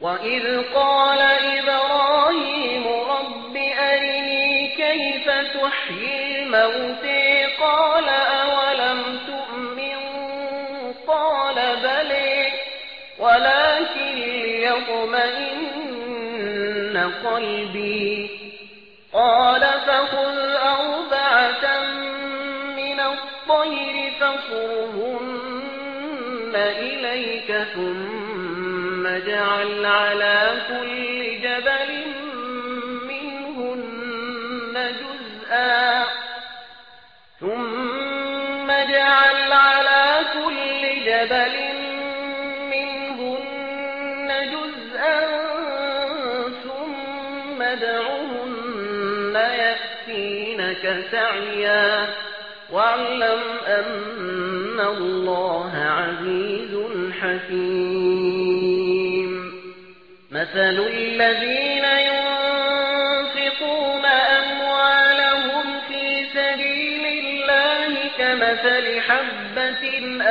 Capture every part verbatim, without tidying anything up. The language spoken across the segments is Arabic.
وإذ قال إبراهيم رب أرني كيف تحيي الموتى قال أولم تؤمن قال بلى ولكن ليطمئن قلبي قال فخذ أربعة من الطير فصرهن إليك ثم اجعل على كل جبل منهن جزءا ثم اجعل على كل جبل منهن جزءا ثم ادعهن يأتينك سعيا واعلم أن الله عزيز حكيم مثل الذين ينفقون أموالهم في سبيل الله كمثل حبة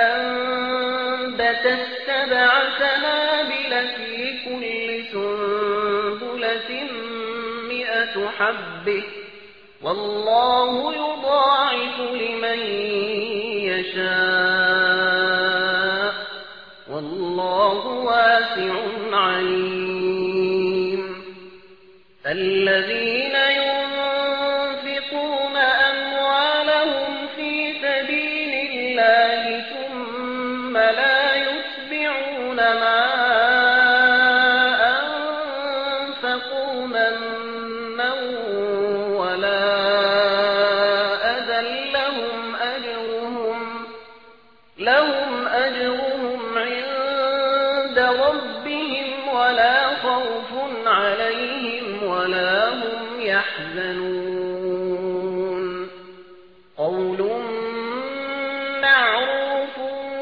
أنبتت سبع سنابل في كل سنبلة مئة حبة والله يضاعف لمن يشاء والله واسع عليم الذين ينفقون أموالهم في سبيل الله ثم لا يتبعون ما أنفقوا منا ولا أذى لهم أجرهم لهم أجرهم عند ربهم ولا خوف عليهم ولا هم يحزنون قول معروف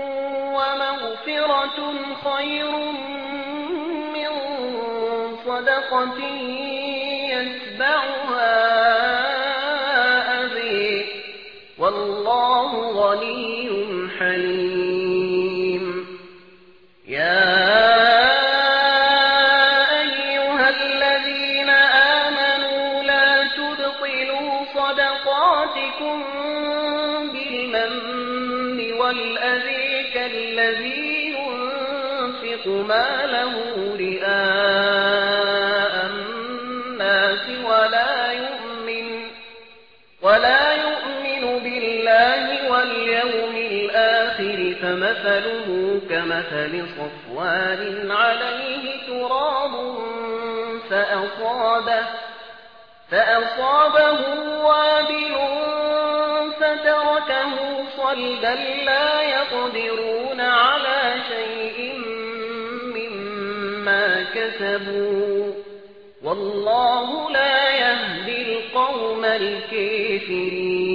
ومغفرة خير من صدقة يتبعها أذى والله غني حليم يا أيها الذين آمنوا لا تبطلوا صدقاتكم بالمن والأذى كالذي ينفق ماله رئاء الناس ولا يؤمن ولا يؤمن بالله واليوم الآخر فمثله كمثل صفوان عليه تراب فأصابه, فأصابه وابل فتركه صلدا لا يقدرون على شيء مما كسبوا والله لا يهدي القوم الكافرين